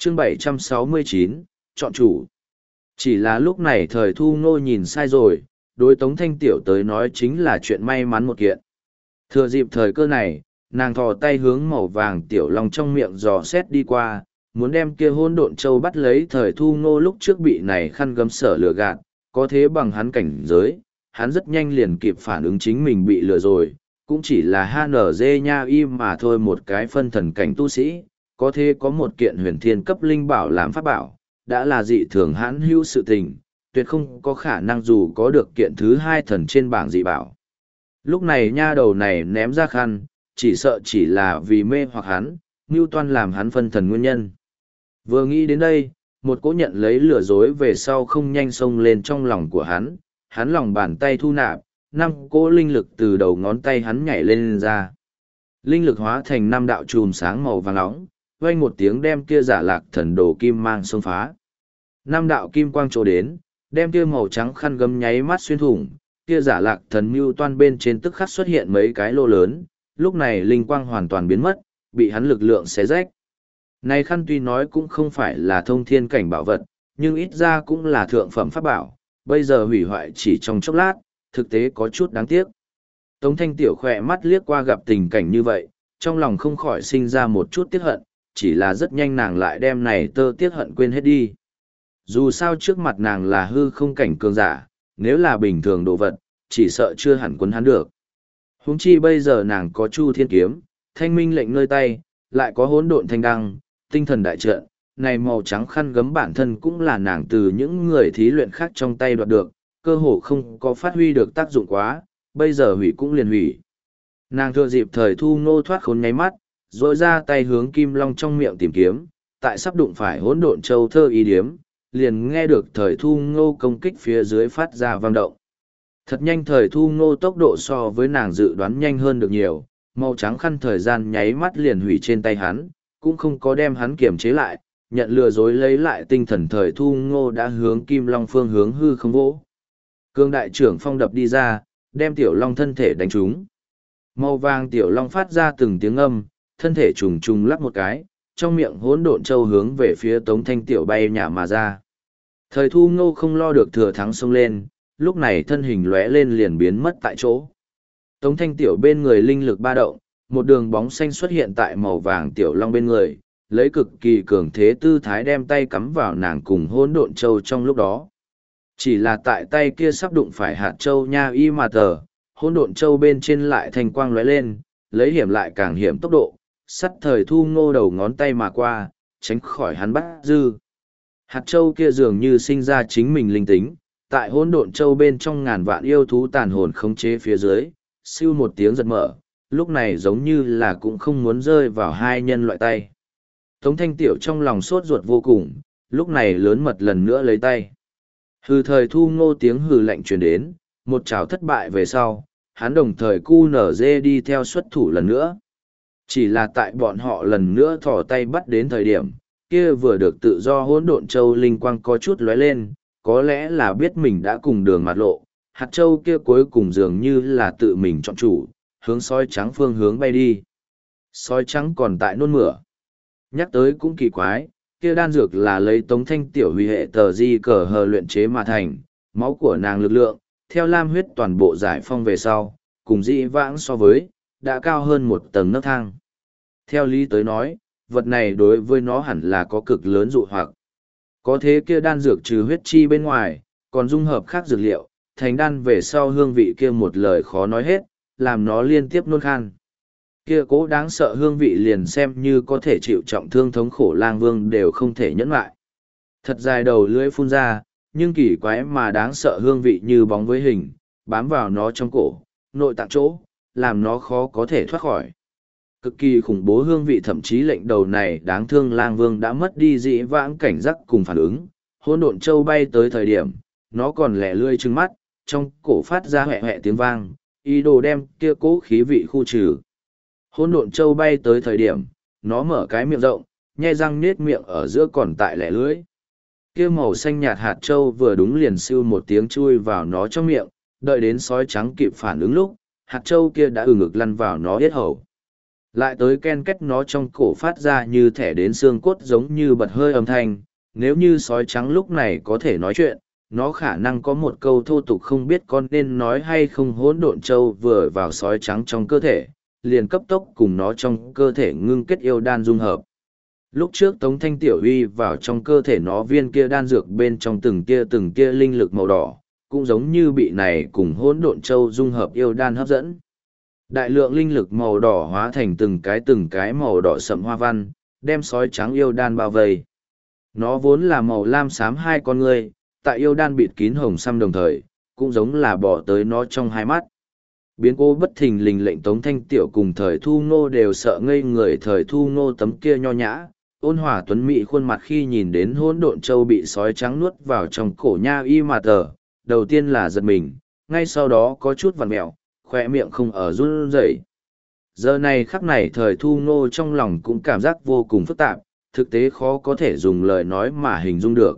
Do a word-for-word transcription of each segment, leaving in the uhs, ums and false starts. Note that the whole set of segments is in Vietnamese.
chương bảy trăm sáu mươi chín, chọn chủ. Chỉ là lúc này thời thu ngô nhìn sai rồi, đối Tống Thanh Tiểu tới nói chính là chuyện may mắn một kiện. Thừa dịp thời cơ này, nàng thò tay hướng màu vàng tiểu long trong miệng dò xét đi qua, muốn đem kia hôn độn châu bắt lấy. Thời thu ngô lúc trước bị này khăn gấm sở lừa gạt, có thế bằng hắn cảnh giới, hắn rất nhanh liền kịp phản ứng chính mình bị lừa rồi, cũng chỉ là hát en giê nha im mà thôi, một cái phân thần cảnh tu sĩ, có thế có một kiện huyền thiên cấp linh bảo làm pháp bảo, đã là dị thường hãn hữu sự tình, tuyệt không có khả năng dù có được kiện thứ hai thần trên bảng dị bảo. Lúc này nha đầu này ném ra khăn, chỉ sợ chỉ là vì mê hoặc hắn, mưu toan làm hắn phân thần nguyên nhân. Vừa nghĩ đến đây, một cỗ nhận lấy lừa dối về sau không nhanh xông lên trong lòng của hắn, hắn lòng bàn tay thu nạp, năm cỗ linh lực từ đầu ngón tay hắn nhảy lên, lên ra. Linh lực hóa thành năm đạo chùm sáng màu vàng nóng, vang một tiếng đem kia giả lạc thần đồ kim mang xông phá. Năm đạo kim quang trổ đến, đem kia màu trắng khăn gấm nháy mắt xuyên thủng, kia giả lạc thần mưu toan bên trên tức khắc xuất hiện mấy cái lô lớn, lúc này linh quang hoàn toàn biến mất, bị hắn lực lượng xé rách. Này khăn tuy nói cũng không phải là thông thiên cảnh bảo vật, nhưng ít ra cũng là thượng phẩm pháp bảo, bây giờ hủy hoại chỉ trong chốc lát, thực tế có chút đáng tiếc. Tống Thanh Tiểu khỏe mắt liếc qua gặp tình cảnh như vậy, trong lòng không khỏi sinh ra một chút tiếc hận, chỉ là rất nhanh nàng lại đem này tơ tiếc hận quên hết đi. Dù sao trước mặt nàng là hư không cảnh cường giả, nếu là bình thường đồ vật, chỉ sợ chưa hẳn quấn hắn được. Huống chi bây giờ nàng có Chu Thiên Kiếm, Thanh Minh lệnh nơi tay, lại có Hỗn Độn Thanh Đăng, Tinh Thần Đại Trận, này màu trắng khăn gấm bản thân cũng là nàng từ những người thí luyện khác trong tay đoạt được, cơ hồ không có phát huy được tác dụng quá, bây giờ hủy cũng liền hủy. Nàng thừa dịp thời thu ngô thoát khốn nháy mắt, rồi ra tay hướng Kim Long trong miệng tìm kiếm, tại sắp đụng phải Hỗn Độn Châu thơ ý điếm, liền nghe được thời thu ngô công kích phía dưới phát ra vang động. Thật nhanh, thời thu ngô tốc độ so với nàng dự đoán nhanh hơn được nhiều, màu trắng khăn thời gian nháy mắt liền hủy trên tay hắn, cũng không có đem hắn kiềm chế lại, nhận lừa dối lấy lại tinh thần. Thời thu ngô đã hướng Kim Long phương hướng hư không vỗ. Cương đại trưởng phong đập đi ra, đem tiểu long thân thể đánh trúng. Màu vàng tiểu long phát ra từng tiếng âm, thân thể trùng trùng lắc một cái, trong miệng hỗn độn châu hướng về phía Tống Thanh Tiểu bay nhả mà ra. Thời thu ngô không lo được thừa thắng xông lên, lúc này thân hình lóe lên liền biến mất tại chỗ. Tống Thanh Tiểu bên người linh lực ba động, một đường bóng xanh xuất hiện tại màu vàng tiểu long bên người, lấy cực kỳ cường thế tư thái đem tay cắm vào nàng cùng hỗn độn châu trong lúc đó. Chỉ là tại tay kia sắp đụng phải hạt châu nha y mà tờ, hỗn độn châu bên trên lại thành quang lóe lên, lấy hiểm lại càng hiểm tốc độ, sắt thời thu ngô đầu ngón tay mà qua, tránh khỏi hắn bắt dư. Hạt châu kia dường như sinh ra chính mình linh tính, tại hỗn độn châu bên trong ngàn vạn yêu thú tàn hồn khống chế phía dưới, siêu một tiếng giật mở, lúc này giống như là cũng không muốn rơi vào hai nhân loại tay. Tống Thanh Tiểu trong lòng sốt ruột vô cùng, lúc này lớn mật lần nữa lấy tay. Hừ, thời thu ngô tiếng hừ lạnh truyền đến, một chảo thất bại về sau, hắn đồng thời cu nở dê đi theo xuất thủ lần nữa. Chỉ là tại bọn họ lần nữa thò tay bắt đến thời điểm, kia vừa được tự do hỗn độn châu linh quang có chút lóe lên, có lẽ là biết mình đã cùng đường mặt lộ, hạt châu kia cuối cùng dường như là tự mình chọn chủ, hướng sói trắng phương hướng bay đi. Sói trắng còn tại nôn mửa. Nhắc tới cũng kỳ quái, kia đan dược là lấy Tống Thanh Tiểu huy hệ tờ di cờ hờ luyện chế mà thành, máu của nàng lực lượng, theo lam huyết toàn bộ giải phong về sau, cùng dị vãng so với, đã cao hơn một tầng nấc thang. Theo lý tới nói, vật này đối với nó hẳn là có cực lớn dụ hoặc. Có thế kia đan dược trừ huyết chi bên ngoài, còn dung hợp khác dược liệu, thành đan về sau hương vị kia một lời khó nói hết, làm nó liên tiếp nôn khan. Kia cố đáng sợ hương vị liền xem như có thể chịu trọng thương thống khổ lang vương đều không thể nhẫn lại. Thật dài đầu lưỡi phun ra, nhưng kỳ quái mà đáng sợ hương vị như bóng với hình, bám vào nó trong cổ, nội tạng chỗ, làm nó khó có thể thoát khỏi. Cực kỳ khủng bố hương vị, thậm chí lệnh đầu này đáng thương lang vương đã mất đi dĩ vãng cảnh giác cùng phản ứng. Hỗn độn châu bay tới thời điểm, nó còn lẻ lươi trừng mắt, trong cổ phát ra hẹ hẹ tiếng vang, ý đồ đem kia cố khí vị khu trừ. Hỗn độn châu bay tới thời điểm, nó mở cái miệng rộng, nhe răng nết miệng ở giữa còn tại lẻ lưỡi. Kia màu xanh nhạt hạt châu vừa đúng liền siêu một tiếng chui vào nó trong miệng, đợi đến sói trắng kịp phản ứng lúc, hạt châu kia đã ừ ngực lăn vào nó yết hầu. Lại tới ken két nó trong cổ phát ra như thẻ đến xương cốt giống như bật hơi âm thanh, nếu như sói trắng lúc này có thể nói chuyện, nó khả năng có một câu thô tục không biết con nên nói hay không. Hỗn độn châu vừa vào sói trắng trong cơ thể, liền cấp tốc cùng nó trong cơ thể ngưng kết yêu đan dung hợp. Lúc trước Tống Thanh Tiểu Huy vào trong cơ thể nó viên kia đan dược bên trong từng kia từng kia linh lực màu đỏ, cũng giống như bị này cùng hỗn độn châu dung hợp yêu đan hấp dẫn. Đại lượng linh lực màu đỏ hóa thành từng cái từng cái màu đỏ sậm hoa văn, đem sói trắng yêu đan bao vây. Nó vốn là màu lam xám hai con ngươi, tại yêu đan bịt kín hồng xăm đồng thời, cũng giống là bỏ tới nó trong hai mắt. Biến cố bất thình lình lệnh Tống Thanh Tiểu cùng Thời Thu Ngô đều sợ ngây người. Thời Thu Ngô tấm kia nho nhã, ôn hòa tuấn mỹ khuôn mặt khi nhìn đến hỗn độn châu bị sói trắng nuốt vào trong cổ nha y mà tờ, đầu tiên là giật mình, ngay sau đó có chút vằn mẹo, khoe miệng không ở run rẩy. Giờ này khắc này Thời Thu Ngô trong lòng cũng cảm giác vô cùng phức tạp, thực tế khó có thể dùng lời nói mà hình dung được.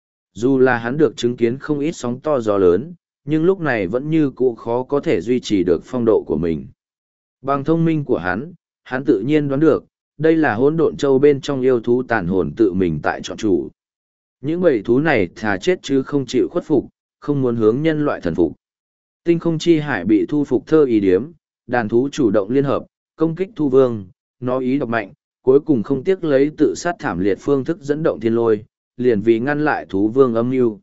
Dù là hắn được chứng kiến không ít sóng to gió lớn, nhưng lúc này vẫn như cũ khó có thể duy trì được phong độ của mình. Bằng thông minh của hắn, hắn tự nhiên đoán được, đây là hỗn độn châu bên trong yêu thú tàn hồn tự mình tại chọn chủ. Những bầy thú này thà chết chứ không chịu khuất phục, không muốn hướng nhân loại thần phục. Tinh không chi hải bị thu phục thơ ý điếm, đàn thú chủ động liên hợp, công kích thu vương, nó ý độc mạnh, cuối cùng không tiếc lấy tự sát thảm liệt phương thức dẫn động thiên lôi, liền vì ngăn lại thú vương âm mưu.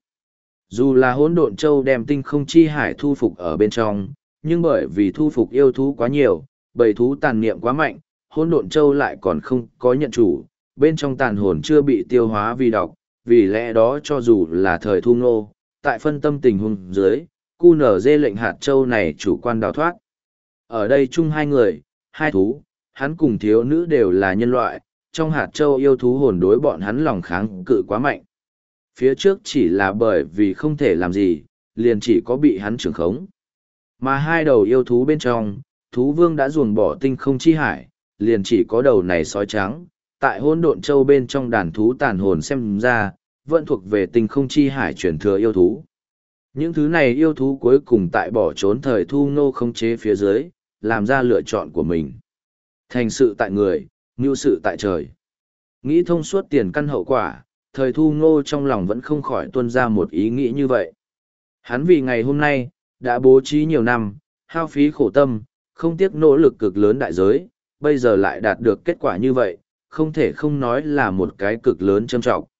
Dù là hỗn độn châu đem tinh không chi hải thu phục ở bên trong, nhưng bởi vì thu phục yêu thú quá nhiều, bầy thú tàn niệm quá mạnh, hỗn độn châu lại còn không có nhận chủ, bên trong tàn hồn chưa bị tiêu hóa vì độc, vì lẽ đó cho dù là Thời Thu Ngô, tại phân tâm tình huống dưới, cu nở dê lệnh hạt châu này chủ quan đào thoát. Ở đây chung hai người, hai thú, hắn cùng thiếu nữ đều là nhân loại, trong hạt châu yêu thú hồn đối bọn hắn lòng kháng cự quá mạnh. Phía trước chỉ là bởi vì không thể làm gì, liền chỉ có bị hắn trưởng khống. Mà hai đầu yêu thú bên trong, thú vương đã ruồng bỏ tinh không chi hải, liền chỉ có đầu này sói trắng, tại hỗn độn châu bên trong đàn thú tàn hồn xem ra, vẫn thuộc về tinh không chi hải truyền thừa yêu thú. Những thứ này yêu thú cuối cùng tại bỏ trốn Thời Thu Ngô không chế phía dưới, làm ra lựa chọn của mình. Thành sự tại người, mưu sự tại trời. Nghĩ thông suốt tiền căn hậu quả, Thời Thu Ngô trong lòng vẫn không khỏi tuôn ra một ý nghĩ như vậy. Hắn vì ngày hôm nay, đã bố trí nhiều năm, hao phí khổ tâm, không tiếc nỗ lực cực lớn đại giới, bây giờ lại đạt được kết quả như vậy, không thể không nói là một cái cực lớn châm trọng.